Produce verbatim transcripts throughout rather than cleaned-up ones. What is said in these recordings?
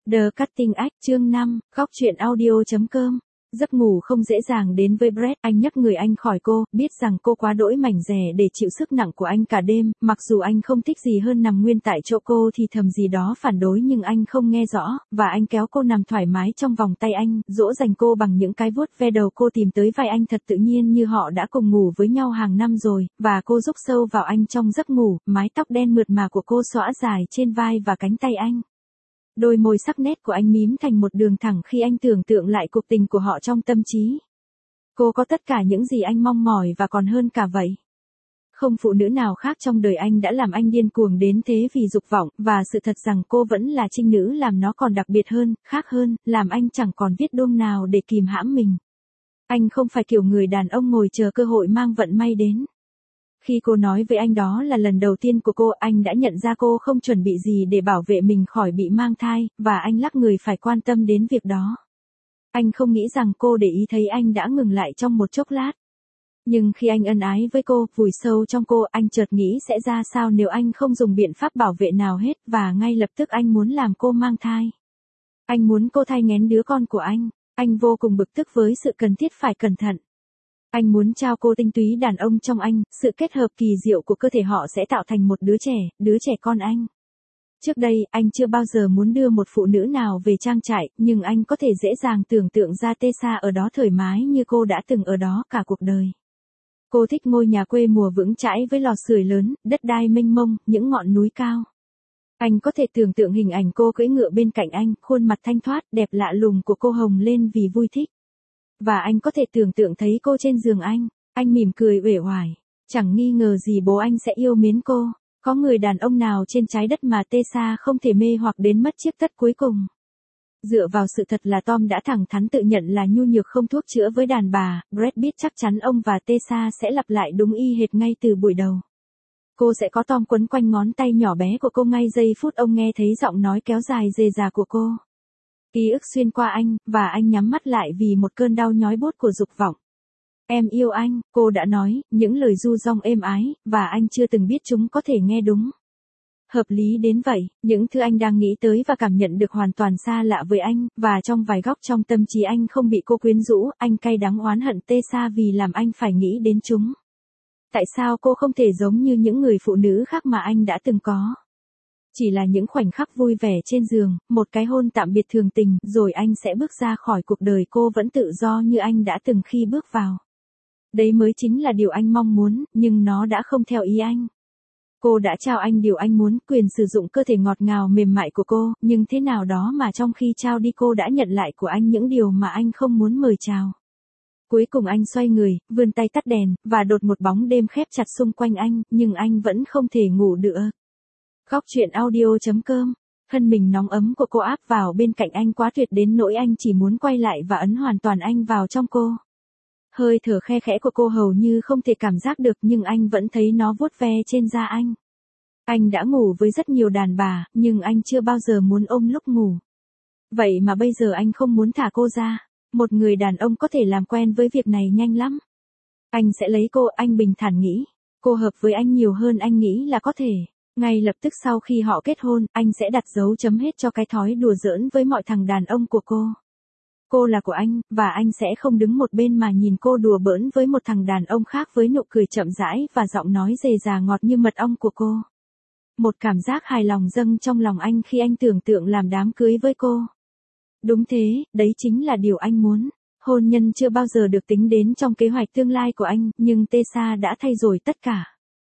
The Cutting Edge chương năm, góc truyện audio chấm com. Giấc ngủ không dễ dàng đến với Brett, anh nhấc người anh khỏi cô, biết rằng cô quá đỗi mảnh dẻ để chịu sức nặng của anh cả đêm, mặc dù anh không thích gì hơn nằm nguyên tại chỗ cô thì thầm gì đó phản đối nhưng anh không nghe rõ, và anh kéo cô nằm thoải mái trong vòng tay anh, dỗ dành cô bằng những cái vuốt ve đầu cô tìm tới vai anh thật tự nhiên như họ đã cùng ngủ với nhau hàng năm rồi, và cô rúc sâu vào anh trong giấc ngủ, mái tóc đen mượt mà của cô xõa dài trên vai và cánh tay anh. Đôi môi sắc nét của anh mím thành một đường thẳng khi anh tưởng tượng lại cuộc tình của họ trong tâm trí. Cô có tất cả những gì anh mong mỏi và còn hơn cả vậy. Không phụ nữ nào khác trong đời anh đã làm anh điên cuồng đến thế vì dục vọng, và sự thật rằng cô vẫn là trinh nữ làm nó còn đặc biệt hơn, khác hơn, làm anh chẳng còn biết đôm nào để kìm hãm mình. Anh không phải kiểu người đàn ông ngồi chờ cơ hội mang vận may đến. Khi cô nói với anh đó là lần đầu tiên của cô, anh đã nhận ra cô không chuẩn bị gì để bảo vệ mình khỏi bị mang thai, và anh lắc người phải quan tâm đến việc đó. Anh không nghĩ rằng cô để ý thấy anh đã ngừng lại trong một chốc lát. Nhưng khi anh ân ái với cô, vùi sâu trong cô, anh chợt nghĩ sẽ ra sao nếu anh không dùng biện pháp bảo vệ nào hết, và ngay lập tức anh muốn làm cô mang thai. Anh muốn cô thai nghén đứa con của anh. Anh vô cùng bực tức với sự cần thiết phải cẩn thận. Anh muốn trao cô tinh túy đàn ông trong anh, sự kết hợp kỳ diệu của cơ thể họ sẽ tạo thành một đứa trẻ, đứa trẻ con anh. Trước đây, anh chưa bao giờ muốn đưa một phụ nữ nào về trang trại, nhưng anh có thể dễ dàng tưởng tượng ra Tessa ở đó thoải mái như cô đã từng ở đó cả cuộc đời. Cô thích ngôi nhà quê mùa vững chãi với lò sưởi lớn, đất đai mênh mông, những ngọn núi cao. Anh có thể tưởng tượng hình ảnh cô cưỡi ngựa bên cạnh anh, khuôn mặt thanh thoát, đẹp lạ lùng của cô hồng lên vì vui thích. Và anh có thể tưởng tượng thấy cô trên giường anh, anh mỉm cười uể oải, chẳng nghi ngờ gì bố anh sẽ yêu mến cô, có người đàn ông nào trên trái đất mà Tessa không thể mê hoặc đến mất chiếc tất cuối cùng. Dựa vào sự thật là Tom đã thẳng thắn tự nhận là nhu nhược không thuốc chữa với đàn bà, Brett biết chắc chắn ông và Tessa sẽ lặp lại đúng y hệt ngay từ buổi đầu. Cô sẽ có Tom quấn quanh ngón tay nhỏ bé của cô ngay giây phút ông nghe thấy giọng nói kéo dài rề rà của cô. Ký ức xuyên qua anh, và anh nhắm mắt lại vì một cơn đau nhói buốt của dục vọng. Em yêu anh, cô đã nói, những lời ru dong êm ái, và anh chưa từng biết chúng có thể nghe đúng. Hợp lý đến vậy, những thứ anh đang nghĩ tới và cảm nhận được hoàn toàn xa lạ với anh, và trong vài góc trong tâm trí anh không bị cô quyến rũ, anh cay đắng oán hận Tessa vì làm anh phải nghĩ đến chúng. Tại sao cô không thể giống như những người phụ nữ khác mà anh đã từng có? Chỉ là những khoảnh khắc vui vẻ trên giường, một cái hôn tạm biệt thường tình, rồi anh sẽ bước ra khỏi cuộc đời cô vẫn tự do như anh đã từng khi bước vào. Đấy mới chính là điều anh mong muốn, nhưng nó đã không theo ý anh. Cô đã trao anh điều anh muốn, quyền sử dụng cơ thể ngọt ngào mềm mại của cô, nhưng thế nào đó mà trong khi trao đi cô đã nhận lại của anh những điều mà anh không muốn mời chào. Cuối cùng anh xoay người, vươn tay tắt đèn, và đột một bóng đêm khép chặt xung quanh anh, nhưng anh vẫn không thể ngủ được. Góc truyện audio chấm com. Thân mình nóng ấm của cô áp vào bên cạnh anh quá tuyệt đến nỗi anh chỉ muốn quay lại và ấn hoàn toàn anh vào trong cô. Hơi thở khe khẽ của cô hầu như không thể cảm giác được nhưng anh vẫn thấy nó vuốt ve trên da anh. Anh đã ngủ với rất nhiều đàn bà, nhưng anh chưa bao giờ muốn ôm lúc ngủ. Vậy mà bây giờ anh không muốn thả cô ra. Một người đàn ông có thể làm quen với việc này nhanh lắm. Anh sẽ lấy cô, anh bình thản nghĩ. Cô hợp với anh nhiều hơn anh nghĩ là có thể. Ngay lập tức sau khi họ kết hôn, anh sẽ đặt dấu chấm hết cho cái thói đùa giỡn với mọi thằng đàn ông của cô. Cô là của anh, và anh sẽ không đứng một bên mà nhìn cô đùa bỡn với một thằng đàn ông khác với nụ cười chậm rãi và giọng nói rề rà ngọt như mật ong của cô. Một cảm giác hài lòng dâng trong lòng anh khi anh tưởng tượng làm đám cưới với cô. Đúng thế, đấy chính là điều anh muốn. Hôn nhân chưa bao giờ được tính đến trong kế hoạch tương lai của anh, nhưng Tessa đã thay đổi tất cả.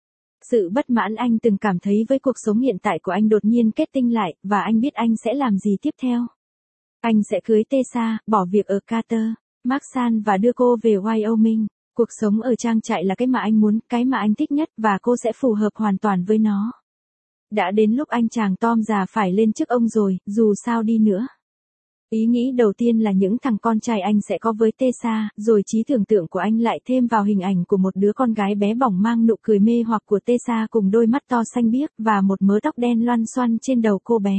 Sự bất mãn anh từng cảm thấy với cuộc sống hiện tại của anh đột nhiên kết tinh lại, và anh biết anh sẽ làm gì tiếp theo. Anh sẽ cưới Tessa, bỏ việc ở Carter, Marshall và đưa cô về Wyoming. Cuộc sống ở trang trại là cái mà anh muốn, cái mà anh thích nhất, và cô sẽ phù hợp hoàn toàn với nó. Đã đến lúc anh chàng Tom già phải lên chức ông rồi, dù sao đi nữa. Ý nghĩ đầu tiên là những thằng con trai anh sẽ có với Tessa, rồi trí tưởng tượng của anh lại thêm vào hình ảnh của một đứa con gái bé bỏng mang nụ cười mê hoặc của Tessa cùng đôi mắt to xanh biếc và một mớ tóc đen loăn xoăn trên đầu cô bé.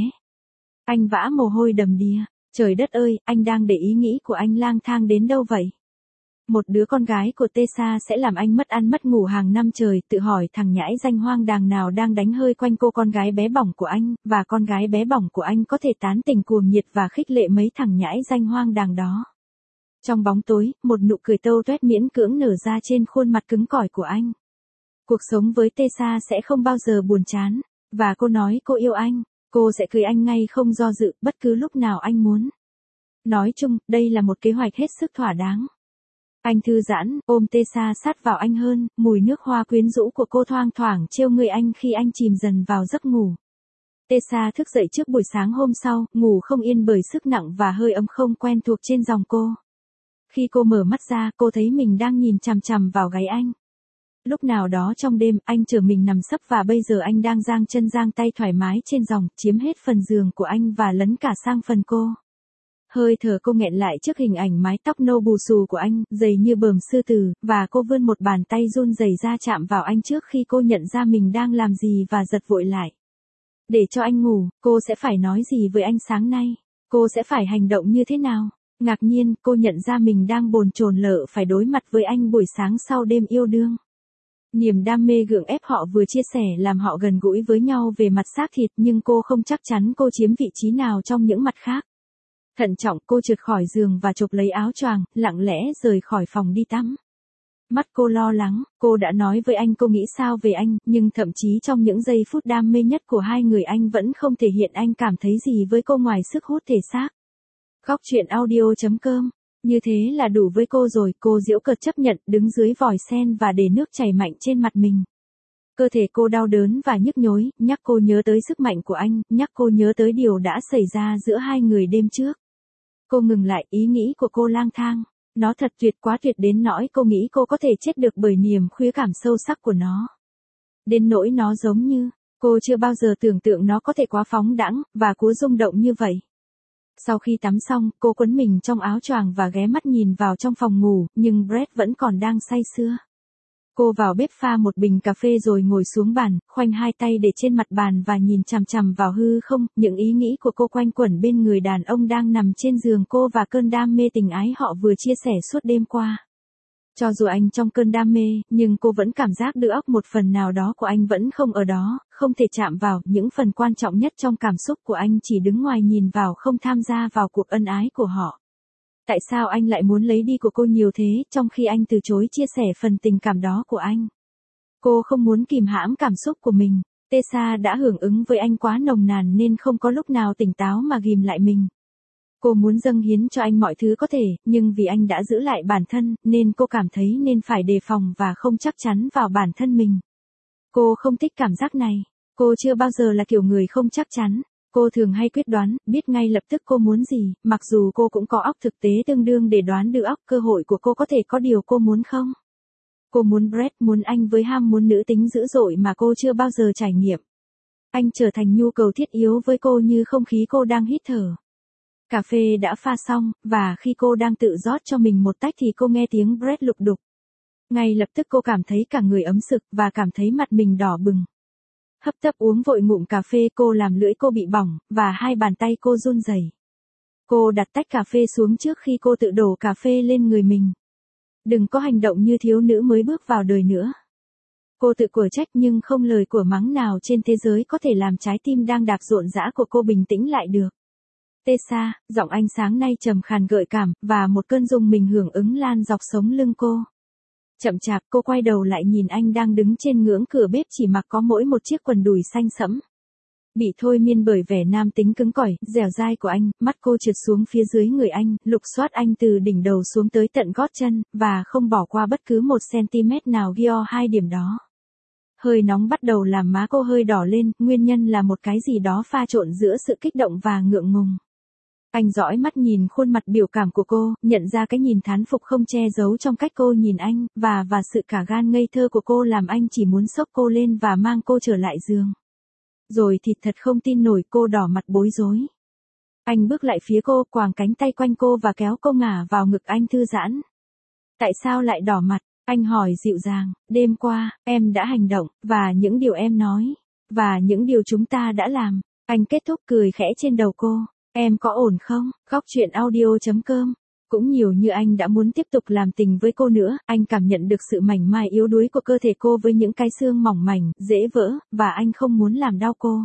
Anh vã mồ hôi đầm đìa. Trời đất ơi, anh đang để ý nghĩ của anh lang thang đến đâu vậy? Một đứa con gái của Tessa sẽ làm anh mất ăn mất ngủ hàng năm trời, tự hỏi thằng nhãi danh hoang đàng nào đang đánh hơi quanh cô con gái bé bỏng của anh, và con gái bé bỏng của anh có thể tán tình cuồng nhiệt và khích lệ mấy thằng nhãi danh hoang đàng đó. Trong bóng tối, một nụ cười tâu tuét miễn cưỡng nở ra trên khuôn mặt cứng cỏi của anh. Cuộc sống với Tessa sẽ không bao giờ buồn chán, và cô nói cô yêu anh, cô sẽ cưới anh ngay không do dự, bất cứ lúc nào anh muốn. Nói chung, đây là một kế hoạch hết sức thỏa đáng. Anh thư giãn, ôm Tessa sát vào anh hơn, mùi nước hoa quyến rũ của cô thoang thoảng trêu người anh khi anh chìm dần vào giấc ngủ. Tessa thức dậy trước buổi sáng hôm sau, ngủ không yên bởi sức nặng và hơi ấm không quen thuộc trên giọng cô. Khi cô mở mắt ra, cô thấy mình đang nhìn chằm chằm vào gáy anh. Lúc nào đó trong đêm, anh chờ mình nằm sấp và bây giờ anh đang giang chân giang tay thoải mái trên giường, chiếm hết phần giường của anh và lấn cả sang phần cô. Hơi thở cô nghẹn lại trước hình ảnh mái tóc nâu bù xù của anh, dày như bờm sư tử, và cô vươn một bàn tay run rẩy ra chạm vào anh trước khi cô nhận ra mình đang làm gì và giật vội lại. Để cho anh ngủ, cô sẽ phải nói gì với anh sáng nay? Cô sẽ phải hành động như thế nào? Ngạc nhiên, cô nhận ra mình đang bồn chồn lợ phải đối mặt với anh buổi sáng sau đêm yêu đương. Niềm đam mê gượng ép họ vừa chia sẻ làm họ gần gũi với nhau về mặt xác thịt, nhưng cô không chắc chắn cô chiếm vị trí nào trong những mặt khác. Thận trọng, cô trượt khỏi giường và chộp lấy áo choàng, lặng lẽ rời khỏi phòng đi tắm. Mắt cô lo lắng, cô đã nói với anh cô nghĩ sao về anh, nhưng thậm chí trong những giây phút đam mê nhất của hai người anh vẫn không thể hiện anh cảm thấy gì với cô ngoài sức hút thể xác. Góc truyện audio chấm com. Như thế là đủ với cô rồi, cô giễu cợt chấp nhận, đứng dưới vòi sen và để nước chảy mạnh trên mặt mình. Cơ thể cô đau đớn và nhức nhối, nhắc cô nhớ tới sức mạnh của anh, nhắc cô nhớ tới điều đã xảy ra giữa hai người đêm trước. Cô ngừng lại, ý nghĩ của cô lang thang. Nó thật tuyệt, quá tuyệt đến nỗi cô nghĩ cô có thể chết được bởi niềm khoái cảm sâu sắc của nó. Đến nỗi nó giống như, cô chưa bao giờ tưởng tượng nó có thể quá phóng đãng, và cố rung động như vậy. Sau khi tắm xong, cô quấn mình trong áo choàng và ghé mắt nhìn vào trong phòng ngủ, nhưng Brett vẫn còn đang say sưa. Cô vào bếp pha một bình cà phê rồi ngồi xuống bàn, khoanh hai tay để trên mặt bàn và nhìn chằm chằm vào hư không, những ý nghĩ của cô quanh quẩn bên người đàn ông đang nằm trên giường cô và cơn đam mê tình ái họ vừa chia sẻ suốt đêm qua. Cho dù anh trong cơn đam mê, nhưng cô vẫn cảm giác được óc một phần nào đó của anh vẫn không ở đó, không thể chạm vào, những phần quan trọng nhất trong cảm xúc của anh chỉ đứng ngoài nhìn vào không tham gia vào cuộc ân ái của họ. Tại sao anh lại muốn lấy đi của cô nhiều thế, trong khi anh từ chối chia sẻ phần tình cảm đó của anh? Cô không muốn kìm hãm cảm xúc của mình. Tessa đã hưởng ứng với anh quá nồng nàn nên không có lúc nào tỉnh táo mà ghìm lại mình. Cô muốn dâng hiến cho anh mọi thứ có thể, nhưng vì anh đã giữ lại bản thân, nên cô cảm thấy nên phải đề phòng và không chắc chắn vào bản thân mình. Cô không thích cảm giác này. Cô chưa bao giờ là kiểu người không chắc chắn. Cô thường hay quyết đoán, biết ngay lập tức cô muốn gì, mặc dù cô cũng có óc thực tế tương đương để đoán được óc cơ hội của cô có thể có điều cô muốn không. Cô muốn Brett, muốn anh với ham muốn nữ tính dữ dội mà cô chưa bao giờ trải nghiệm. Anh trở thành nhu cầu thiết yếu với cô như không khí cô đang hít thở. Cà phê đã pha xong, và khi cô đang tự rót cho mình một tách thì cô nghe tiếng Brett lục đục. Ngay lập tức cô cảm thấy cả người ấm sực và cảm thấy mặt mình đỏ bừng. Hấp tấp uống vội ngụm cà phê, cô làm lưỡi cô bị bỏng, và hai bàn tay cô run rẩy. Cô đặt tách cà phê xuống trước khi cô tự đổ cà phê lên người mình. Đừng có hành động như thiếu nữ mới bước vào đời nữa. Cô tự của trách nhưng không lời của mắng nào trên thế giới có thể làm trái tim đang đạp rộn rã của cô bình tĩnh lại được. Tessa, giọng anh sáng nay trầm khàn gợi cảm, và một cơn rung mình hưởng ứng lan dọc sống lưng cô. Chậm chạp cô quay đầu lại nhìn anh đang đứng trên ngưỡng cửa bếp chỉ mặc có mỗi một chiếc quần đùi xanh sẫm. Bị thôi miên bởi vẻ nam tính cứng cỏi, dẻo dai của anh, mắt cô trượt xuống phía dưới người anh, lục soát anh từ đỉnh đầu xuống tới tận gót chân, và không bỏ qua bất cứ một centimet nào gio hai điểm đó. Hơi nóng bắt đầu làm má cô hơi đỏ lên, nguyên nhân là một cái gì đó pha trộn giữa sự kích động và ngượng ngùng. Anh dõi mắt nhìn khuôn mặt biểu cảm của cô, nhận ra cái nhìn thán phục không che giấu trong cách cô nhìn anh, và và sự cả gan ngây thơ của cô làm anh chỉ muốn xốc cô lên và mang cô trở lại giường. Rồi thì thật không tin nổi, cô đỏ mặt bối rối. Anh bước lại phía cô, quàng cánh tay quanh cô và kéo cô ngả vào ngực anh thư giãn. Tại sao lại đỏ mặt? Anh hỏi dịu dàng. Đêm qua, em đã hành động, và những điều em nói, và những điều chúng ta đã làm. Anh kết thúc cười khẽ trên đầu cô. Em có ổn không? Góc truyện audio chấm com Cũng nhiều như anh đã muốn tiếp tục làm tình với cô nữa, anh cảm nhận được sự mảnh mai yếu đuối của cơ thể cô với những cái xương mỏng mảnh, dễ vỡ, và anh không muốn làm đau cô.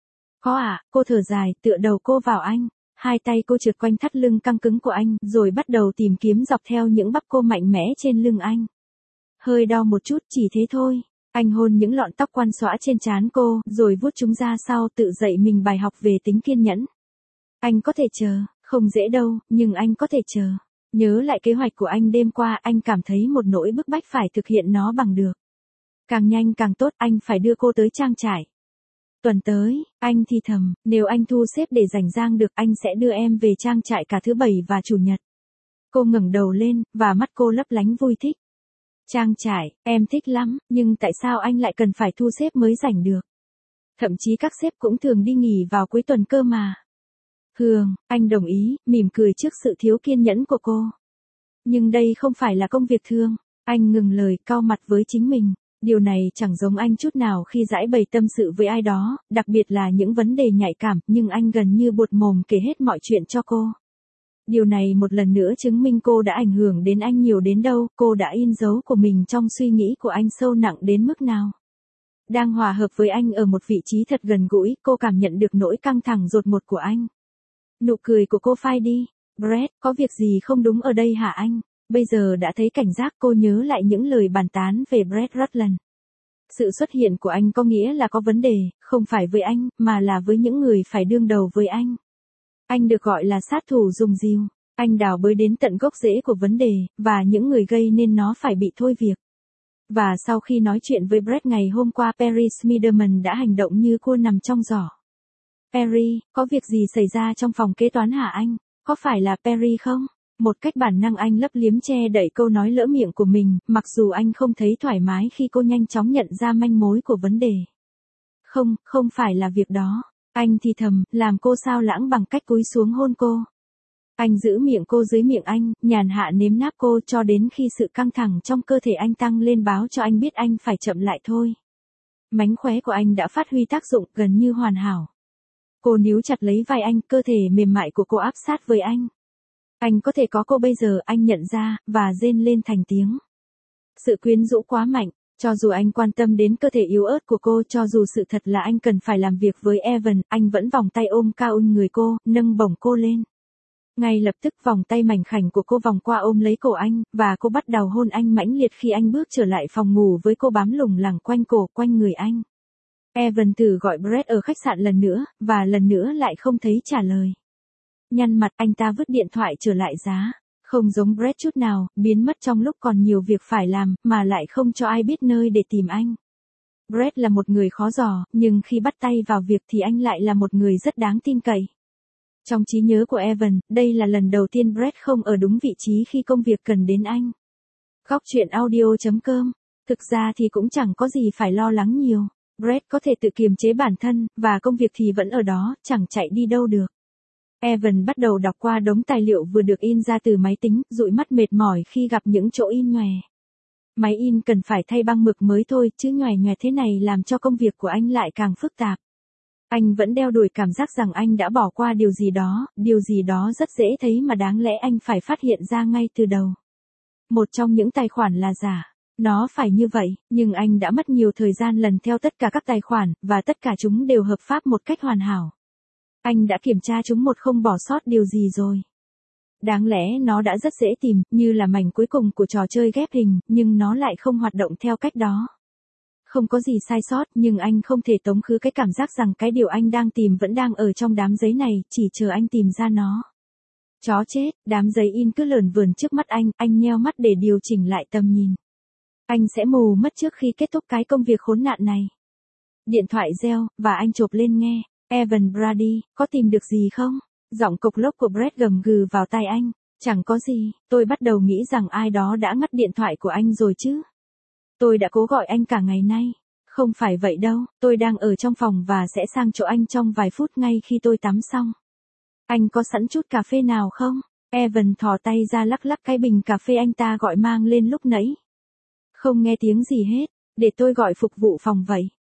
Có à, cô thở dài, tựa đầu cô vào anh. Hai tay cô trượt quanh thắt lưng căng cứng của anh, rồi bắt đầu tìm kiếm dọc theo những bắp cô mạnh mẽ trên lưng anh. Hơi đau một chút, chỉ thế thôi. Anh hôn những lọn tóc quăn xõa trên trán cô, rồi vuốt chúng ra sau, tự dạy mình bài học về tính kiên nhẫn. Anh có thể chờ, không dễ đâu, nhưng anh có thể chờ. Nhớ lại kế hoạch của anh đêm qua, anh cảm thấy một nỗi bức bách phải thực hiện nó bằng được. Càng nhanh càng tốt, anh phải đưa cô tới trang trại. Tuần tới, anh thì thầm, nếu anh thu xếp để rảnh rang được, anh sẽ đưa em về trang trại cả thứ bảy và chủ nhật. Cô ngẩng đầu lên, và mắt cô lấp lánh vui thích. Trang trại, em thích lắm, nhưng tại sao anh lại cần phải thu xếp mới rảnh được? Thậm chí các sếp cũng thường đi nghỉ vào cuối tuần cơ mà. Hương, anh đồng ý, mỉm cười trước sự thiếu kiên nhẫn của cô. Nhưng đây không phải là công việc thường. Anh ngừng lời, cau mặt với chính mình. Điều này chẳng giống anh chút nào khi giãi bày tâm sự với ai đó, đặc biệt là những vấn đề nhạy cảm, nhưng anh gần như buột mồm kể hết mọi chuyện cho cô. Điều này một lần nữa chứng minh cô đã ảnh hưởng đến anh nhiều đến đâu, cô đã in dấu của mình trong suy nghĩ của anh sâu nặng đến mức nào. Đang hòa hợp với anh ở một vị trí thật gần gũi, cô cảm nhận được nỗi căng thẳng dột một của anh. Nụ cười của cô phai đi. Brett, có việc gì không đúng ở đây hả anh? Bây giờ đã thấy cảnh giác, cô nhớ lại những lời bàn tán về Brett Rutland. Sự xuất hiện của anh có nghĩa là có vấn đề, không phải với anh, mà là với những người phải đương đầu với anh. Anh được gọi là sát thủ dùng dìu. Anh đào bới đến tận gốc rễ của vấn đề, và những người gây nên nó phải bị thôi việc. Và sau khi nói chuyện với Brett ngày hôm qua, Perry Smiderman đã hành động như cua nằm trong giỏ. Perry, có việc gì xảy ra trong phòng kế toán hả anh? Có phải là Perry không? Một cách bản năng anh lấp liếm che đậy câu nói lỡ miệng của mình, mặc dù anh không thấy thoải mái khi cô nhanh chóng nhận ra manh mối của vấn đề. Không, không phải là việc đó. Anh thì thầm, làm cô sao lãng bằng cách cúi xuống hôn cô. Anh giữ miệng cô dưới miệng anh, nhàn hạ nếm náp cô cho đến khi sự căng thẳng trong cơ thể anh tăng lên báo cho anh biết anh phải chậm lại thôi. Mánh khóe của anh đã phát huy tác dụng gần như hoàn hảo. Cô níu chặt lấy vai anh, cơ thể mềm mại của cô áp sát với anh. Anh có thể có cô bây giờ, anh nhận ra, và rên lên thành tiếng. Sự quyến rũ quá mạnh, cho dù anh quan tâm đến cơ thể yếu ớt của cô, cho dù sự thật là anh cần phải làm việc với Evan, anh vẫn vòng tay ôm cao người cô, nâng bổng cô lên. Ngay lập tức vòng tay mảnh khảnh của cô vòng qua ôm lấy cổ anh, và cô bắt đầu hôn anh mãnh liệt khi anh bước trở lại phòng ngủ với cô bám lủng lẳng quanh cổ, quanh người anh. Evan thử gọi Brett ở khách sạn lần nữa, và lần nữa lại không thấy trả lời. Nhăn mặt, anh ta vứt điện thoại trở lại giá. Không giống Brett chút nào, biến mất trong lúc còn nhiều việc phải làm, mà lại không cho ai biết nơi để tìm anh. Brett là một người khó dò, nhưng khi bắt tay vào việc thì anh lại là một người rất đáng tin cậy. Trong trí nhớ của Evan, đây là lần đầu tiên Brett không ở đúng vị trí khi công việc cần đến anh. Góc chuyện audio chấm com. Thực ra thì cũng chẳng có gì phải lo lắng nhiều. Brett có thể tự kiềm chế bản thân, và công việc thì vẫn ở đó, chẳng chạy đi đâu được. Evan bắt đầu đọc qua đống tài liệu vừa được in ra từ máy tính, dụi mắt mệt mỏi khi gặp những chỗ in nhòe. Máy in cần phải thay băng mực mới thôi, chứ nhòe nhòe thế này làm cho công việc của anh lại càng phức tạp. Anh vẫn đeo đuổi cảm giác rằng anh đã bỏ qua điều gì đó, điều gì đó rất dễ thấy mà đáng lẽ anh phải phát hiện ra ngay từ đầu. Một trong những tài khoản là giả. Nó phải như vậy, nhưng anh đã mất nhiều thời gian lần theo tất cả các tài khoản, và tất cả chúng đều hợp pháp một cách hoàn hảo. Anh đã kiểm tra chúng một không bỏ sót điều gì rồi. Đáng lẽ nó đã rất dễ tìm, như là mảnh cuối cùng của trò chơi ghép hình, nhưng nó lại không hoạt động theo cách đó. Không có gì sai sót, nhưng anh không thể tống khứ cái cảm giác rằng cái điều anh đang tìm vẫn đang ở trong đám giấy này, chỉ chờ anh tìm ra nó. Chó chết, đám giấy in cứ lởn vởn trước mắt anh, anh nheo mắt để điều chỉnh lại tầm nhìn. Anh sẽ mù mất trước khi kết thúc cái công việc khốn nạn này. Điện thoại reo, và anh chộp lên nghe. Evan Brady, có tìm được gì không? Giọng cộc lốc của Brett gầm gừ vào tai anh. Chẳng có gì, tôi bắt đầu nghĩ rằng ai đó đã ngắt điện thoại của anh rồi chứ. Tôi đã cố gọi anh cả ngày nay. Không phải vậy đâu, tôi đang ở trong phòng và sẽ sang chỗ anh trong vài phút ngay khi tôi tắm xong. Anh có sẵn chút cà phê nào không? Evan thò tay ra lắc lắc cái bình cà phê anh ta gọi mang lên lúc nãy. Không nghe tiếng gì hết, để tôi gọi phục vụ phòng vậy.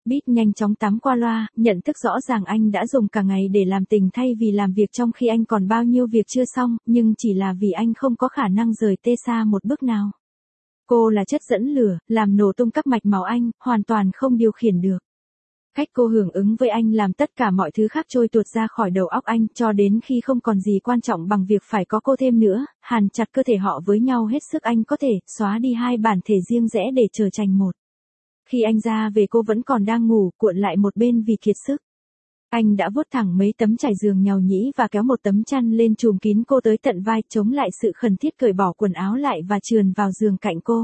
Bít nhanh chóng tắm qua loa, nhận thức rõ ràng anh đã dùng cả ngày để làm tình thay vì làm việc trong khi anh còn bao nhiêu việc chưa xong, nhưng chỉ là vì anh không có khả năng rời Tessa một bước nào. Cô là chất dẫn lửa, làm nổ tung các mạch máu anh, hoàn toàn không điều khiển được. Cách cô hưởng ứng với anh làm tất cả mọi thứ khác trôi tuột ra khỏi đầu óc anh, cho đến khi không còn gì quan trọng bằng việc phải có cô thêm nữa, hàn chặt cơ thể họ với nhau hết sức anh có thể, xóa đi hai bản thể riêng rẽ để trở thành một. Khi anh ra về cô vẫn còn đang ngủ, cuộn lại một bên vì kiệt sức. Anh đã vuốt thẳng mấy tấm trải giường nhàu nhĩ và kéo một tấm chăn lên trùm kín cô tới tận vai, chống lại sự khẩn thiết cởi bỏ quần áo lại và trườn vào giường cạnh cô.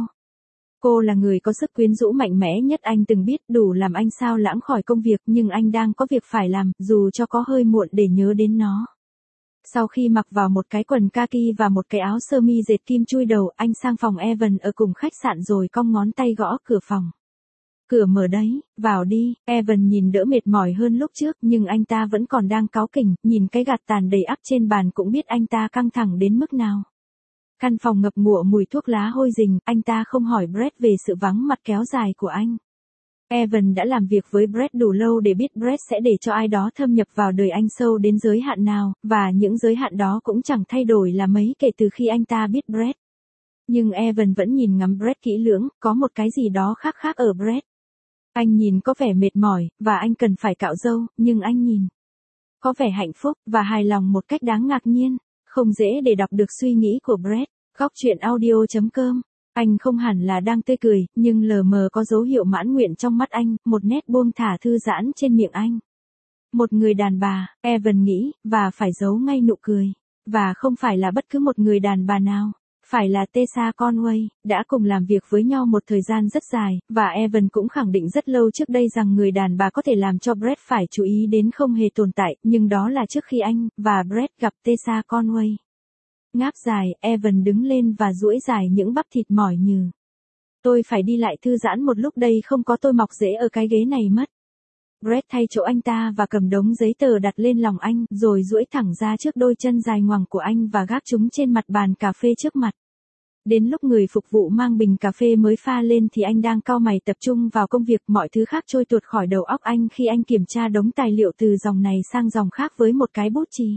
Cô là người có sức quyến rũ mạnh mẽ nhất anh từng biết, đủ làm anh sao lãng khỏi công việc, nhưng anh đang có việc phải làm, dù cho có hơi muộn để nhớ đến nó. Sau khi mặc vào một cái quần kaki và một cái áo sơ mi dệt kim chui đầu, anh sang phòng Evan ở cùng khách sạn rồi cong ngón tay gõ cửa phòng. Cửa mở đấy, vào đi. Evan nhìn đỡ mệt mỏi hơn lúc trước, nhưng anh ta vẫn còn đang cáu kỉnh, nhìn cái gạt tàn đầy ắp trên bàn cũng biết anh ta căng thẳng đến mức nào. Căn phòng ngập ngụa mùi thuốc lá hôi rình, anh ta không hỏi Brett về sự vắng mặt kéo dài của anh. Evan đã làm việc với Brett đủ lâu để biết Brett sẽ để cho ai đó thâm nhập vào đời anh sâu đến giới hạn nào, và những giới hạn đó cũng chẳng thay đổi là mấy kể từ khi anh ta biết Brett. Nhưng Evan vẫn nhìn ngắm Brett kỹ lưỡng, có một cái gì đó khác khác ở Brett. Anh nhìn có vẻ mệt mỏi, và anh cần phải cạo râu, nhưng anh nhìn có vẻ hạnh phúc, và hài lòng một cách đáng ngạc nhiên. Không dễ để đọc được suy nghĩ của Brett. Góc chuyện audio chấm com. Anh không hẳn là đang tươi cười, nhưng lờ mờ có dấu hiệu mãn nguyện trong mắt anh, một nét buông thả thư giãn trên miệng anh. Một người đàn bà, Evan nghĩ, và phải giấu ngay nụ cười. Và không phải là bất cứ một người đàn bà nào. Phải là Tessa Conway, đã cùng làm việc với nhau một thời gian rất dài, và Evan cũng khẳng định rất lâu trước đây rằng người đàn bà có thể làm cho Brett phải chú ý đến không hề tồn tại, nhưng đó là trước khi anh, và Brett gặp Tessa Conway. Ngáp dài, Evan đứng lên và duỗi dài những bắp thịt mỏi nhừ. Tôi phải đi lại thư giãn một lúc đây, không có tôi mọc rễ ở cái ghế này mất. Brett thay chỗ anh ta và cầm đống giấy tờ đặt lên lòng anh, rồi duỗi thẳng ra trước đôi chân dài ngoằng của anh và gác chúng trên mặt bàn cà phê trước mặt. Đến lúc người phục vụ mang bình cà phê mới pha lên thì anh đang cau mày tập trung vào công việc, mọi thứ khác trôi tuột khỏi đầu óc anh khi anh kiểm tra đống tài liệu từ dòng này sang dòng khác với một cái bút chì.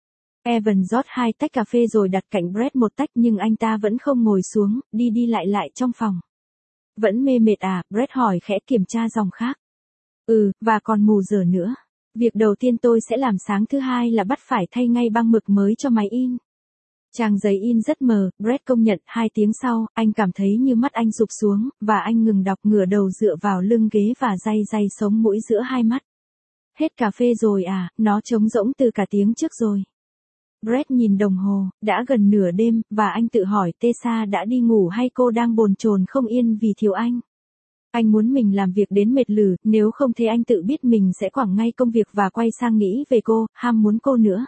Evan rót hai tách cà phê rồi đặt cạnh Brett một tách, nhưng anh ta vẫn không ngồi xuống, đi đi lại lại trong phòng. Vẫn mê mệt à? Brett hỏi khẽ, kiểm tra dòng khác. Ừ, và còn mù giờ nữa. Việc đầu tiên tôi sẽ làm sáng thứ hai là bắt phải thay ngay băng mực mới cho máy in. Trang giấy in rất mờ, Brett công nhận. Hai tiếng sau, anh cảm thấy như mắt anh sụp xuống, và anh ngừng đọc, ngửa đầu dựa vào lưng ghế và day day sống mũi giữa hai mắt. Hết cà phê rồi à? Nó trống rỗng từ cả tiếng trước rồi. Brett nhìn đồng hồ, đã gần nửa đêm, và anh tự hỏi Tessa đã đi ngủ hay cô đang bồn chồn không yên vì thiếu anh. Anh muốn mình làm việc đến mệt lử, nếu không thế anh tự biết mình sẽ quẳng ngay công việc và quay sang nghĩ về cô, ham muốn cô nữa.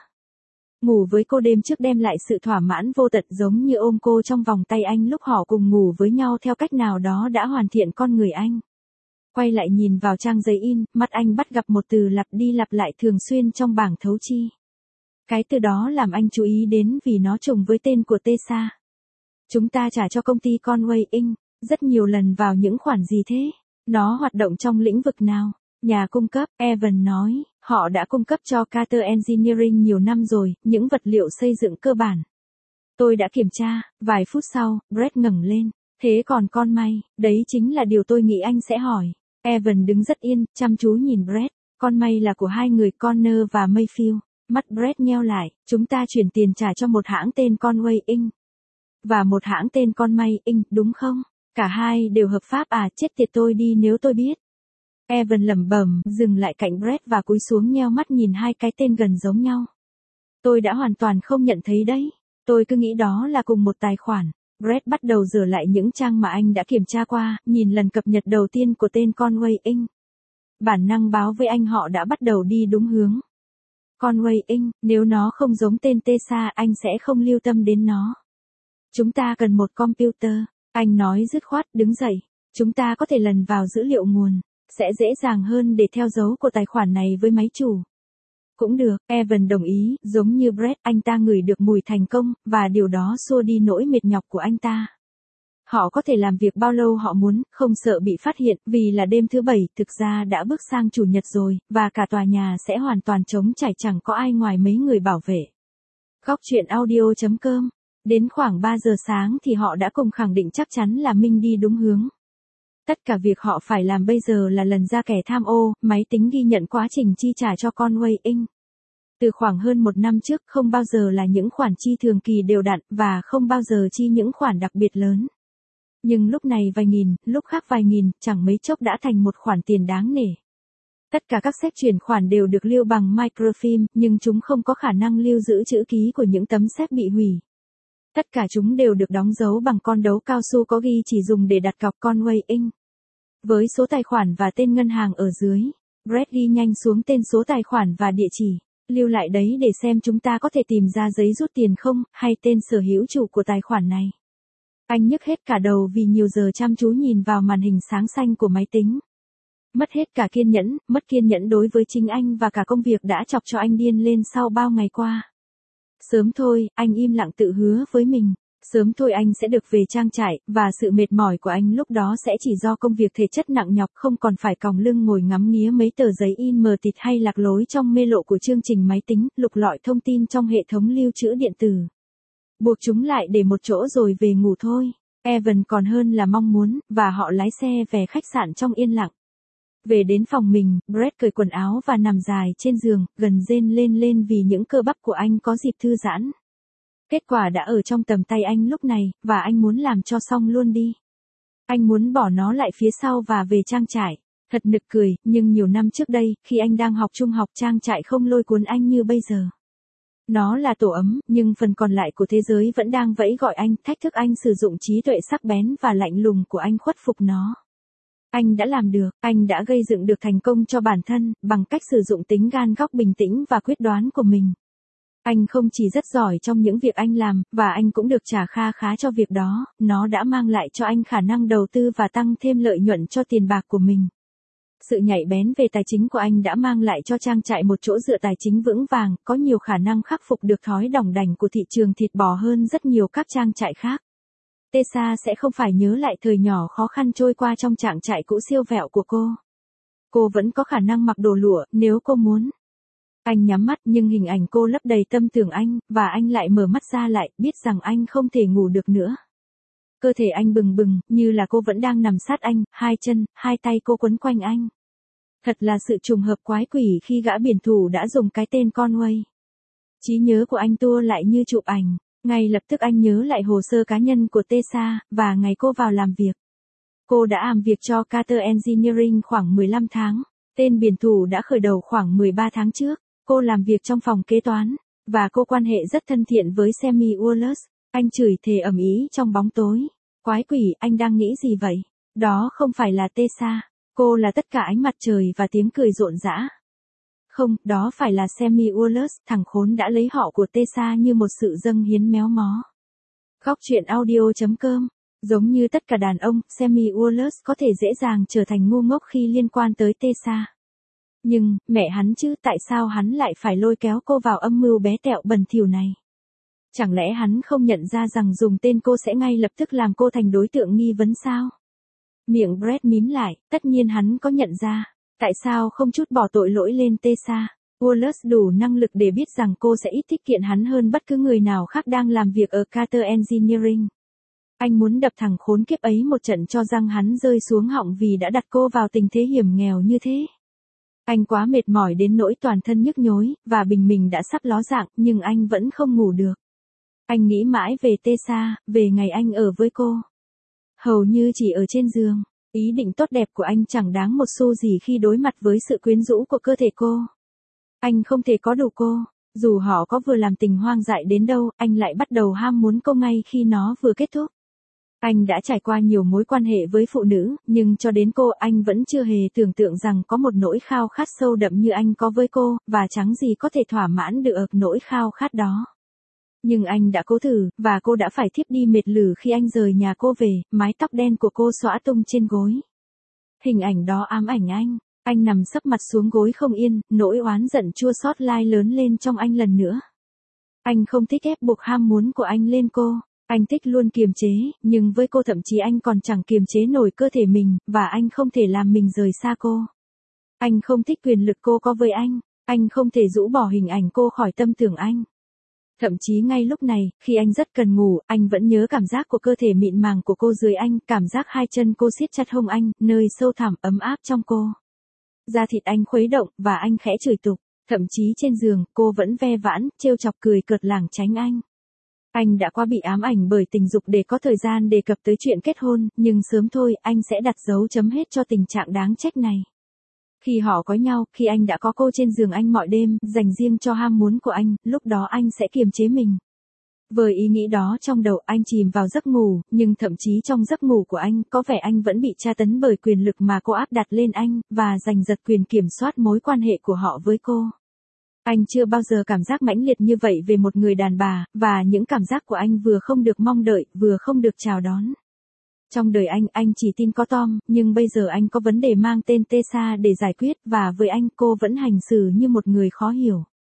Ngủ với cô đêm trước đem lại sự thỏa mãn vô tận, giống như ôm cô trong vòng tay anh lúc họ cùng ngủ với nhau theo cách nào đó đã hoàn thiện con người anh. Quay lại nhìn vào trang giấy in, mắt anh bắt gặp một từ lặp đi lặp lại thường xuyên trong bảng thấu chi. Cái từ đó làm anh chú ý đến vì nó trùng với tên của Tessa. Chúng ta trả cho công ty Conway Incorporated rất nhiều lần vào những khoản gì thế? Nó hoạt động trong lĩnh vực nào? Nhà cung cấp, Evan nói, họ đã cung cấp cho Carter Engineering nhiều năm rồi, những vật liệu xây dựng cơ bản. Tôi đã kiểm tra, vài phút sau, Brett ngẩng lên. Thế còn con may, đấy chính là điều tôi nghĩ anh sẽ hỏi. Evan đứng rất yên, chăm chú nhìn Brett. Con may là của hai người Connor và Mayfield. Mắt Brett nheo lại, chúng ta chuyển tiền trả cho một hãng tên Conway Incorporated. Và một hãng tên Con May Incorporated, đúng không? Cả hai đều hợp pháp à? Chết tiệt tôi đi nếu tôi biết. Evan lẩm bẩm, dừng lại cạnh Brett và cúi xuống nheo mắt nhìn hai cái tên gần giống nhau. Tôi đã hoàn toàn không nhận thấy đấy. Tôi cứ nghĩ đó là cùng một tài khoản. Brett bắt đầu dở lại những trang mà anh đã kiểm tra qua, nhìn lần cập nhật đầu tiên của tên Conway Incorporated. Bản năng báo với anh họ đã bắt đầu đi đúng hướng. Conway Incorporated, nếu nó không giống tên Tessa, anh sẽ không lưu tâm đến nó. Chúng ta cần một computer, anh nói dứt khoát, đứng dậy. Chúng ta có thể lần vào dữ liệu nguồn, sẽ dễ dàng hơn để theo dấu của tài khoản này với máy chủ. Cũng được, Evan đồng ý, giống như Brett, anh ta ngửi được mùi thành công, và điều đó xua đi nỗi mệt nhọc của anh ta. họ có thể làm việc bao lâu họ muốn, không sợ bị phát hiện, vì là đêm thứ bảy, thực ra đã bước sang chủ nhật rồi, và cả tòa nhà sẽ hoàn toàn trống trải, chẳng có ai ngoài mấy người bảo vệ. Góc truyện audio chấm com. Đến khoảng ba giờ sáng thì họ đã cùng khẳng định chắc chắn là Minh đi đúng hướng. Tất cả việc họ phải làm bây giờ là lần ra kẻ tham ô, máy tính ghi nhận quá trình chi trả cho Conway Incorporated. Từ khoảng hơn một năm trước, không bao giờ là những khoản chi thường kỳ đều đặn, và không bao giờ chi những khoản đặc biệt lớn. Nhưng lúc này vài nghìn, lúc khác vài nghìn, chẳng mấy chốc đã thành một khoản tiền đáng nể. Tất cả các séc chuyển khoản đều được lưu bằng microfilm, nhưng chúng không có khả năng lưu giữ chữ ký của những tấm séc bị hủy. Tất cả chúng đều được đóng dấu bằng con dấu cao su có ghi chỉ dùng để đặt cọc Conway Incorporated. Với số tài khoản và tên ngân hàng ở dưới, Brett ghi nhanh xuống tên số tài khoản và địa chỉ. Lưu lại đấy để xem chúng ta có thể tìm ra giấy rút tiền không, hay tên sở hữu chủ của tài khoản này. Anh nhức hết cả đầu vì nhiều giờ chăm chú nhìn vào màn hình sáng xanh của máy tính. Mất hết cả kiên nhẫn, mất kiên nhẫn đối với chính anh và cả công việc đã chọc cho anh điên lên sau bao ngày qua. Sớm thôi, anh im lặng tự hứa với mình. Sớm thôi anh sẽ được về trang trại, và sự mệt mỏi của anh lúc đó sẽ chỉ do công việc thể chất nặng nhọc, không còn phải còng lưng ngồi ngắm nghía mấy tờ giấy in mờ tịt hay lạc lối trong mê lộ của chương trình máy tính, lục lọi thông tin trong hệ thống lưu trữ điện tử. Buộc chúng lại để một chỗ rồi về ngủ thôi. Evan còn hơn là mong muốn, và họ lái xe về khách sạn trong yên lặng. Về đến phòng mình, Brett cởi quần áo và nằm dài trên giường, gần rên lên lên vì những cơ bắp của anh có dịp thư giãn. Kết quả đã ở trong tầm tay anh lúc này, và anh muốn làm cho xong luôn đi. Anh muốn bỏ nó lại phía sau và về trang trại. Thật nực cười, nhưng nhiều năm trước đây, khi anh đang học trung học, trang trại không lôi cuốn anh như bây giờ. Nó là tổ ấm, nhưng phần còn lại của thế giới vẫn đang vẫy gọi anh, thách thức anh sử dụng trí tuệ sắc bén và lạnh lùng của anh khuất phục nó. Anh đã làm được, anh đã gây dựng được thành công cho bản thân, bằng cách sử dụng tính gan góc bình tĩnh và quyết đoán của mình. Anh không chỉ rất giỏi trong những việc anh làm, và anh cũng được trả kha khá cho việc đó, nó đã mang lại cho anh khả năng đầu tư và tăng thêm lợi nhuận cho tiền bạc của mình. Sự nhạy bén về tài chính của anh đã mang lại cho trang trại một chỗ dựa tài chính vững vàng, có nhiều khả năng khắc phục được thói đỏng đành của thị trường thịt bò hơn rất nhiều các trang trại khác. Tessa sẽ không phải nhớ lại thời nhỏ khó khăn trôi qua trong trang trại cũ siêu vẹo của cô. Cô vẫn có khả năng mặc đồ lụa, nếu cô muốn. Anh nhắm mắt nhưng hình ảnh cô lấp đầy tâm tưởng anh, và anh lại mở mắt ra lại, biết rằng anh không thể ngủ được nữa. Cơ thể anh bừng bừng, như là cô vẫn đang nằm sát anh, hai chân, hai tay cô quấn quanh anh. Thật là sự trùng hợp quái quỷ khi gã biển thủ đã dùng cái tên Conway. Trí nhớ của anh tua lại như chụp ảnh, ngay lập tức anh nhớ lại hồ sơ cá nhân của Tessa, và ngày cô vào làm việc. Cô đã làm việc cho Carter Engineering khoảng mười lăm tháng, tên biển thủ đã khởi đầu khoảng mười ba tháng trước. Cô làm việc trong phòng kế toán, và cô quan hệ rất thân thiện với Sammy Wallace. Anh chửi thề ầm ĩ trong bóng tối. Quái quỷ, anh đang nghĩ gì vậy? Đó không phải là Tessa. Cô là tất cả ánh mặt trời và tiếng cười rộn rã. Không, đó phải là Sammy Wallace, thằng khốn đã lấy họ của Tessa như một sự dâng hiến méo mó. Góc truyện audio chấm com. Giống như tất cả đàn ông, Sammy Wallace có thể dễ dàng trở thành ngu ngốc khi liên quan tới Tessa. Nhưng, mẹ hắn chứ, tại sao hắn lại phải lôi kéo cô vào âm mưu bé tẹo bẩn thỉu này? Chẳng lẽ hắn không nhận ra rằng dùng tên cô sẽ ngay lập tức làm cô thành đối tượng nghi vấn sao? Miệng Brett mím lại, tất nhiên hắn có nhận ra. Tại sao không trút bỏ tội lỗi lên Tessa? Wallace đủ năng lực để biết rằng cô sẽ ít thích kiện hắn hơn bất cứ người nào khác đang làm việc ở Carter Engineering. Anh muốn đập thằng khốn kiếp ấy một trận cho răng hắn rơi xuống họng vì đã đặt cô vào tình thế hiểm nghèo như thế. Anh quá mệt mỏi đến nỗi toàn thân nhức nhối, và bình minh đã sắp ló dạng, nhưng anh vẫn không ngủ được. Anh nghĩ mãi về Tessa, về ngày anh ở với cô. Hầu như chỉ ở trên giường, ý định tốt đẹp của anh chẳng đáng một xu gì khi đối mặt với sự quyến rũ của cơ thể cô. Anh không thể có đủ cô, dù họ có vừa làm tình hoang dại đến đâu, anh lại bắt đầu ham muốn cô ngay khi nó vừa kết thúc. Anh đã trải qua nhiều mối quan hệ với phụ nữ, nhưng cho đến cô anh vẫn chưa hề tưởng tượng rằng có một nỗi khao khát sâu đậm như anh có với cô, và chẳng gì có thể thỏa mãn được nỗi khao khát đó. Nhưng anh đã cố thử, và cô đã phải thiếp đi mệt lử khi anh rời nhà cô về, mái tóc đen của cô xõa tung trên gối. Hình ảnh đó ám ảnh anh, anh nằm sấp mặt xuống gối không yên, nỗi oán giận chua xót lai lớn lên trong anh lần nữa. Anh không thích ép buộc ham muốn của anh lên cô. Anh thích luôn kiềm chế, nhưng với cô thậm chí anh còn chẳng kiềm chế nổi cơ thể mình, và anh không thể làm mình rời xa cô. Anh không thích quyền lực cô có với anh, anh không thể rũ bỏ hình ảnh cô khỏi tâm tưởng anh. Thậm chí ngay lúc này, khi anh rất cần ngủ, anh vẫn nhớ cảm giác của cơ thể mịn màng của cô dưới anh, cảm giác hai chân cô siết chặt hông anh, nơi sâu thẳm ấm áp trong cô. Da thịt anh khuấy động, và anh khẽ chửi tục. Thậm chí trên giường, cô vẫn ve vãn, trêu chọc cười cợt lảng tránh anh. Anh đã quá bị ám ảnh bởi tình dục để có thời gian đề cập tới chuyện kết hôn, nhưng sớm thôi, anh sẽ đặt dấu chấm hết cho tình trạng đáng trách này. Khi họ có nhau, khi anh đã có cô trên giường anh mọi đêm, dành riêng cho ham muốn của anh, lúc đó anh sẽ kiềm chế mình. Với ý nghĩ đó trong đầu, anh chìm vào giấc ngủ, nhưng thậm chí trong giấc ngủ của anh, có vẻ anh vẫn bị tra tấn bởi quyền lực mà cô áp đặt lên anh, và giành giật quyền kiểm soát mối quan hệ của họ với cô. Anh chưa bao giờ cảm giác mãnh liệt như vậy về một người đàn bà, và những cảm giác của anh vừa không được mong đợi, vừa không được chào đón. Trong đời anh, anh chỉ tin có Tom, nhưng bây giờ anh có vấn đề mang tên Tessa để giải quyết, và với anh, cô vẫn hành xử như một người khó hiểu.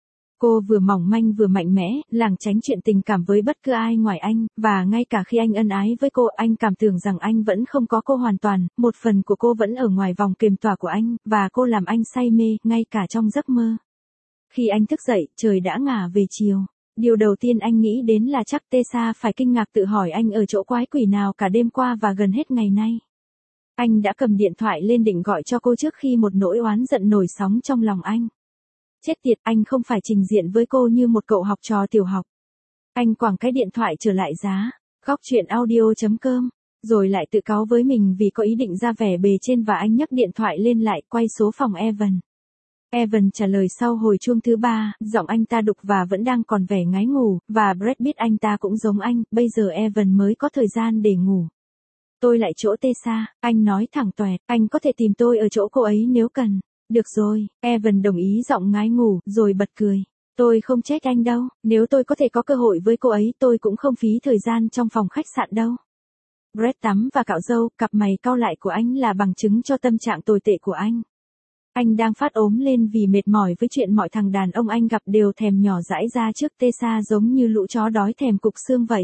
Cô vừa mỏng manh vừa mạnh mẽ, lảng tránh chuyện tình cảm với bất cứ ai ngoài anh, và ngay cả khi anh ân ái với cô, anh cảm tưởng rằng anh vẫn không có cô hoàn toàn, một phần của cô vẫn ở ngoài vòng kiềm tỏa của anh, và cô làm anh say mê, ngay cả trong giấc mơ. Khi anh thức dậy, trời đã ngả về chiều. Điều đầu tiên anh nghĩ đến là chắc Tessa phải kinh ngạc tự hỏi anh ở chỗ quái quỷ nào cả đêm qua và gần hết ngày nay. Anh đã cầm điện thoại lên định gọi cho cô trước khi một nỗi oán giận nổi sóng trong lòng anh. Chết tiệt, anh không phải trình diện với cô như một cậu học trò tiểu học. Anh quẳng cái điện thoại trở lại giá, góc chuyện audio chấm com, rồi lại tự cáu với mình vì có ý định ra vẻ bề trên và anh nhấc điện thoại lên lại, quay số phòng Evan. Evan trả lời sau hồi chuông thứ ba, giọng anh ta đục và vẫn đang còn vẻ ngái ngủ, và Brett biết anh ta cũng giống anh, bây giờ Evan mới có thời gian để ngủ. Tôi lại chỗ Tessa, anh nói thẳng toẹt, anh có thể tìm tôi ở chỗ cô ấy nếu cần. Được rồi, Evan đồng ý giọng ngái ngủ, rồi bật cười. Tôi không trách anh đâu, nếu tôi có thể có cơ hội với cô ấy tôi cũng không phí thời gian trong phòng khách sạn đâu. Brett tắm và cạo râu, cặp mày cau lại của anh là bằng chứng cho tâm trạng tồi tệ của anh. Anh đang phát ốm lên vì mệt mỏi với chuyện mọi thằng đàn ông anh gặp đều thèm nhỏ dãi ra trước Tessa giống như lũ chó đói thèm cục xương vậy.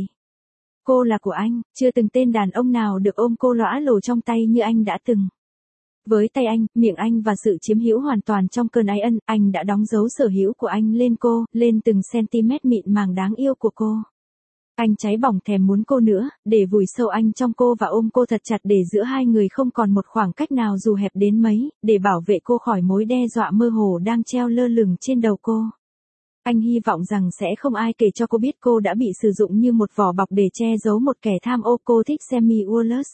Cô là của anh, chưa từng tên đàn ông nào được ôm cô lõa lồ trong tay như anh đã từng. Với tay anh, miệng anh và sự chiếm hữu hoàn toàn trong cơn ái ân, anh đã đóng dấu sở hữu của anh lên cô, lên từng centimet mịn màng đáng yêu của cô. Anh cháy bỏng thèm muốn cô nữa, để vùi sâu anh trong cô và ôm cô thật chặt để giữa hai người không còn một khoảng cách nào dù hẹp đến mấy, để bảo vệ cô khỏi mối đe dọa mơ hồ đang treo lơ lửng trên đầu cô. Anh hy vọng rằng sẽ không ai kể cho cô biết cô đã bị sử dụng như một vỏ bọc để che giấu một kẻ tham ô cô thích Sammy Wallace.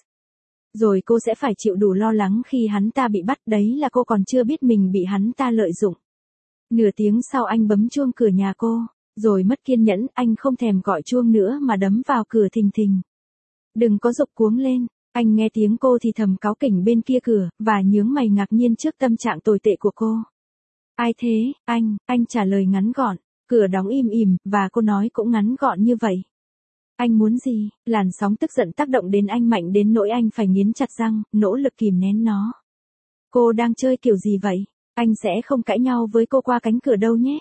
Rồi cô sẽ phải chịu đủ lo lắng khi hắn ta bị bắt, đấy là cô còn chưa biết mình bị hắn ta lợi dụng. Nửa tiếng sau anh bấm chuông cửa nhà cô. Rồi mất kiên nhẫn, anh không thèm gọi chuông nữa mà đấm vào cửa thình thình. Đừng có giục cuống lên, anh nghe tiếng cô thì thầm cáu kỉnh bên kia cửa, và nhướng mày ngạc nhiên trước tâm trạng tồi tệ của cô. Ai thế, anh, anh trả lời ngắn gọn, cửa đóng im ỉm, và cô nói cũng ngắn gọn như vậy. Anh muốn gì? Làn sóng tức giận tác động đến anh mạnh đến nỗi anh phải nghiến chặt răng, nỗ lực kìm nén nó. Cô đang chơi kiểu gì vậy? Anh sẽ không cãi nhau với cô qua cánh cửa đâu nhé.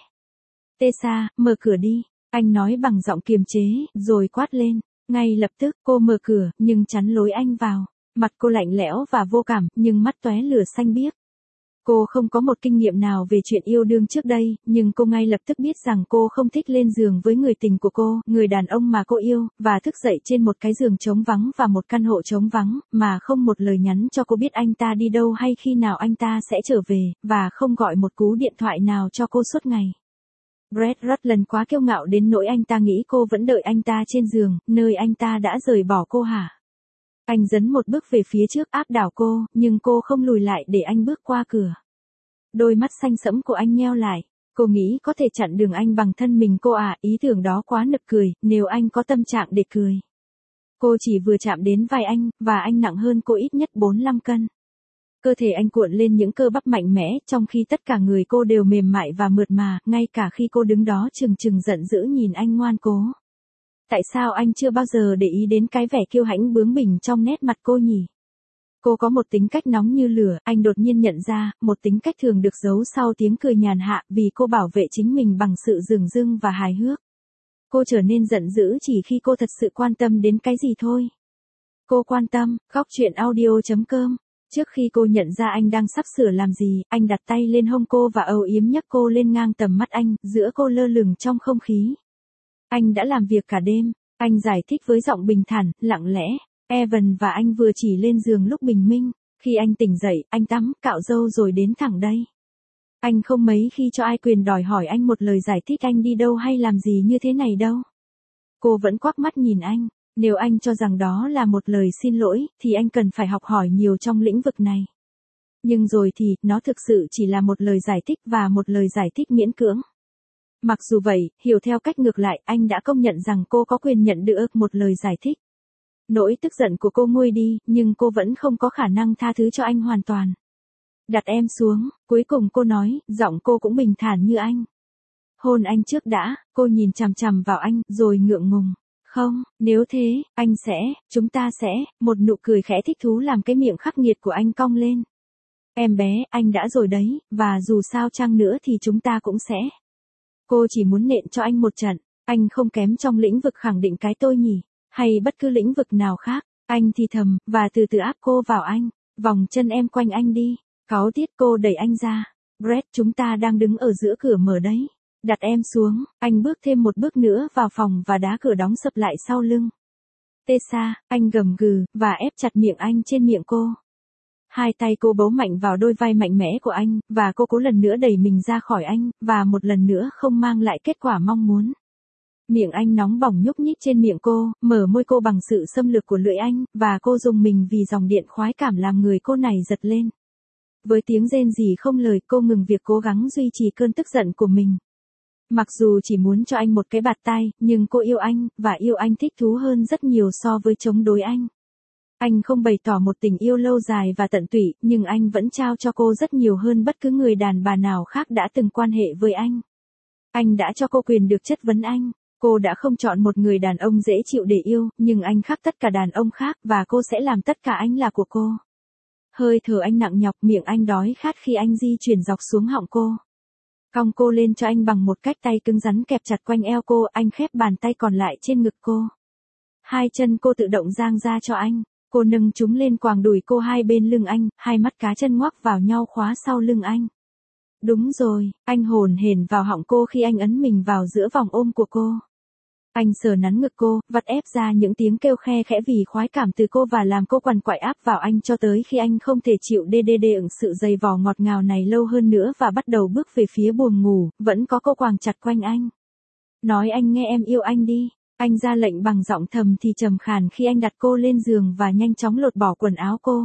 Tessa, mở cửa đi, anh nói bằng giọng kiềm chế, rồi quát lên. Ngay lập tức, cô mở cửa, nhưng chắn lối anh vào. Mặt cô lạnh lẽo và vô cảm, nhưng mắt tóe lửa xanh biếc. Cô không có một kinh nghiệm nào về chuyện yêu đương trước đây, nhưng cô ngay lập tức biết rằng cô không thích lên giường với người tình của cô, người đàn ông mà cô yêu, và thức dậy trên một cái giường trống vắng và một căn hộ trống vắng, mà không một lời nhắn cho cô biết anh ta đi đâu hay khi nào anh ta sẽ trở về, và không gọi một cú điện thoại nào cho cô suốt ngày. Brett Rutland quá kiêu ngạo đến nỗi anh ta nghĩ cô vẫn đợi anh ta trên giường, nơi anh ta đã rời bỏ cô hả? Anh dấn một bước về phía trước áp đảo cô, nhưng cô không lùi lại để anh bước qua cửa. Đôi mắt xanh sẫm của anh nheo lại. Cô nghĩ có thể chặn đường anh bằng thân mình cô à, ý tưởng đó quá nực cười, nếu anh có tâm trạng để cười. Cô chỉ vừa chạm đến vai anh, và anh nặng hơn cô ít nhất bốn mươi lăm cân. Cơ thể anh cuộn lên những cơ bắp mạnh mẽ, trong khi tất cả người cô đều mềm mại và mượt mà, ngay cả khi cô đứng đó trừng trừng giận dữ nhìn anh ngoan cố. Tại sao anh chưa bao giờ để ý đến cái vẻ kiêu hãnh bướng bỉnh trong nét mặt cô nhỉ? Cô có một tính cách nóng như lửa, anh đột nhiên nhận ra, một tính cách thường được giấu sau tiếng cười nhàn hạ, vì cô bảo vệ chính mình bằng sự dửng dưng và hài hước. Cô trở nên giận dữ chỉ khi cô thật sự quan tâm đến cái gì thôi. Cô quan tâm, góc chuyện audio.com. Trước khi cô nhận ra anh đang sắp sửa làm gì, anh đặt tay lên hông cô và âu yếm nhấc cô lên ngang tầm mắt anh, giữa cô lơ lửng trong không khí. Anh đã làm việc cả đêm, anh giải thích với giọng bình thản, lặng lẽ. Evan và anh vừa chỉ lên giường lúc bình minh. Khi anh tỉnh dậy, anh tắm, cạo râu rồi đến thẳng đây. Anh không mấy khi cho ai quyền đòi hỏi anh một lời giải thích anh đi đâu hay làm gì như thế này đâu. Cô vẫn quắc mắt nhìn anh. Nếu anh cho rằng đó là một lời xin lỗi, thì anh cần phải học hỏi nhiều trong lĩnh vực này. Nhưng rồi thì, nó thực sự chỉ là một lời giải thích và một lời giải thích miễn cưỡng. Mặc dù vậy, hiểu theo cách ngược lại, anh đã công nhận rằng cô có quyền nhận được một lời giải thích. Nỗi tức giận của cô nguôi đi, nhưng cô vẫn không có khả năng tha thứ cho anh hoàn toàn. Đặt em xuống, cuối cùng cô nói, giọng cô cũng bình thản như anh. Hôn anh trước đã, cô nhìn chằm chằm vào anh, rồi ngượng ngùng. Không, nếu thế, anh sẽ, chúng ta sẽ, một nụ cười khẽ thích thú làm cái miệng khắc nghiệt của anh cong lên. Em bé, anh đã rồi đấy, và dù sao chăng nữa thì chúng ta cũng sẽ. Cô chỉ muốn nện cho anh một trận, anh không kém trong lĩnh vực khẳng định cái tôi nhỉ, hay bất cứ lĩnh vực nào khác. Anh thì thầm, và từ từ áp cô vào anh, vòng chân em quanh anh đi. Cáu tiết cô đẩy anh ra. Brett, chúng ta đang đứng ở giữa cửa mở đấy. Đặt em xuống, anh bước thêm một bước nữa vào phòng và đá cửa đóng sập lại sau lưng. Tessa, anh gầm gừ, và ép chặt miệng anh trên miệng cô. Hai tay cô bấu mạnh vào đôi vai mạnh mẽ của anh, và cô cố lần nữa đẩy mình ra khỏi anh, và một lần nữa không mang lại kết quả mong muốn. Miệng anh nóng bỏng nhúc nhích trên miệng cô, mở môi cô bằng sự xâm lược của lưỡi anh, và cô rùng mình vì dòng điện khoái cảm làm người cô này giật lên. Với tiếng rên rỉ không lời, cô ngừng việc cố gắng duy trì cơn tức giận của mình. Mặc dù chỉ muốn cho anh một cái bạt tai, nhưng cô yêu anh, và yêu anh thích thú hơn rất nhiều so với chống đối anh. Anh không bày tỏ một tình yêu lâu dài và tận tụy, nhưng anh vẫn trao cho cô rất nhiều hơn bất cứ người đàn bà nào khác đã từng quan hệ với anh. Anh đã cho cô quyền được chất vấn anh. Cô đã không chọn một người đàn ông dễ chịu để yêu, nhưng anh khác tất cả đàn ông khác, và cô sẽ làm tất cả anh là của cô. Hơi thở anh nặng nhọc, miệng anh đói khát khi anh di chuyển dọc xuống họng cô. Cong cô lên cho anh bằng một cách tay cứng rắn kẹp chặt quanh eo cô, anh khép bàn tay còn lại trên ngực cô. Hai chân cô tự động dang ra cho anh, cô nâng chúng lên quàng đùi cô hai bên lưng anh, hai mắt cá chân ngoắc vào nhau khóa sau lưng anh. Đúng rồi, anh hồn hển vào họng cô khi anh ấn mình vào giữa vòng ôm của cô. Anh sờ nắn ngực cô, vắt ép ra những tiếng kêu khe khẽ vì khoái cảm từ cô và làm cô quằn quại áp vào anh cho tới khi anh không thể chịu đê đê đê ửng sự dày vò ngọt ngào này lâu hơn nữa và bắt đầu bước về phía buồng ngủ, vẫn có cô quàng chặt quanh anh. Nói anh nghe em yêu anh đi. Anh ra lệnh bằng giọng thầm thì trầm khàn khi anh đặt cô lên giường và nhanh chóng lột bỏ quần áo cô.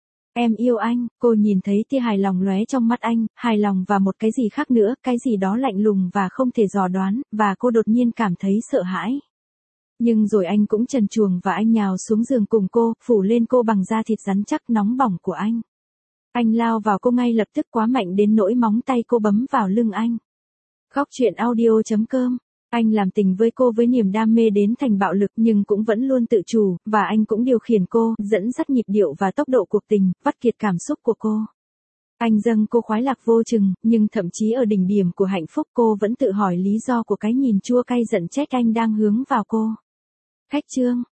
Em yêu anh, cô nhìn thấy tia hài lòng lóe trong mắt anh, hài lòng và một cái gì khác nữa, cái gì đó lạnh lùng và không thể dò đoán, và cô đột nhiên cảm thấy sợ hãi. Nhưng rồi anh cũng trần truồng và anh nhào xuống giường cùng cô, phủ lên cô bằng da thịt rắn chắc nóng bỏng của anh. Anh lao vào cô ngay lập tức quá mạnh đến nỗi móng tay cô bấm vào lưng anh. Góc chuyện audio.com. Anh làm tình với cô với niềm đam mê đến thành bạo lực nhưng cũng vẫn luôn tự chủ, và anh cũng điều khiển cô, dẫn dắt nhịp điệu và tốc độ cuộc tình, vắt kiệt cảm xúc của cô. Anh dâng cô khoái lạc vô chừng, nhưng thậm chí ở đỉnh điểm của hạnh phúc cô vẫn tự hỏi lý do của cái nhìn chua cay giận trách anh đang hướng vào cô. Khách chương.